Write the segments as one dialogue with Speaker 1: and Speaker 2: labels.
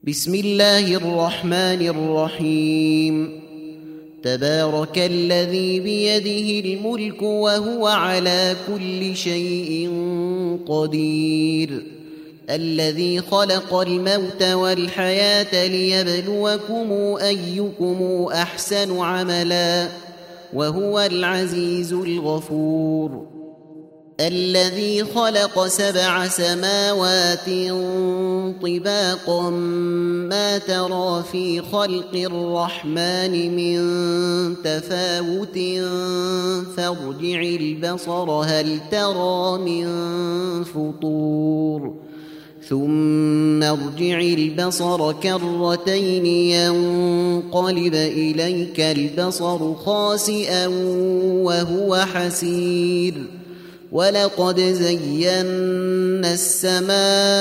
Speaker 1: بسم الله الرحمن الرحيم. تبارك الذي بيده الملك وهو على كل شيء قدير، الذي خلق الموت والحياة ليبلوكم أيكم أحسن عملا وهو العزيز الغفور. الذي خلق 7 سماوات طباقا ما ترى في خلق الرحمن من تفاوت فارجع البصر هل ترى من فطور ثم ارجع البصر كرتين ينقلب إليك البصر خاسئا وهو حسير. ولقد زينا السماء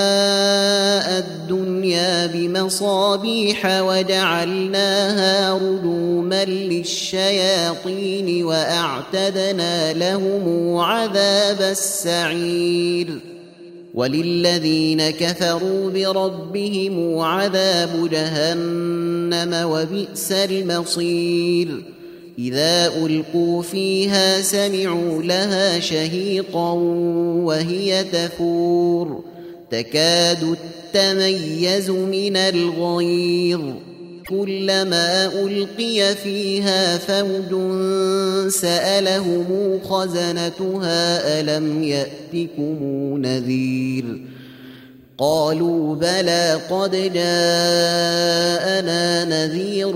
Speaker 1: الدنيا بمصابيح وجعلناها رجوما للشياطين وأعتدنا لهم عذاب السعير. وللذين كفروا بربهم عذاب جهنم وبئس المصير. إذا ألقوا فيها سمعوا لها شهيقا وهي تفور تكاد تميز من الغيظ، كلما ألقي فيها فوج سألهم خزنتها ألم يأتكم نذير؟ قالوا بلى قد جاءنا نذير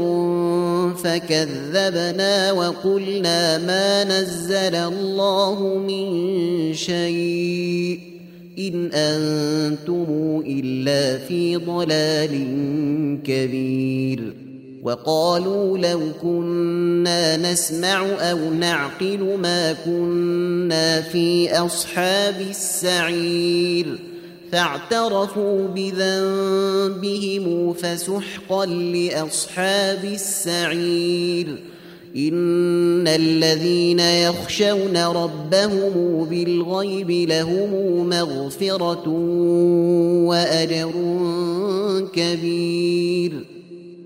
Speaker 1: فكذبنا وقلنا ما نزل الله من شيء إن أنتم إلا في ضلال كبير. وقالوا لو كنا نسمع أو نعقل ما كنا في أصحاب السعير، فاعترفوا بذنبهم فسحقا لأصحاب السعير. إن الذين يخشون ربهم بالغيب لهم مغفرة وأجر كبير.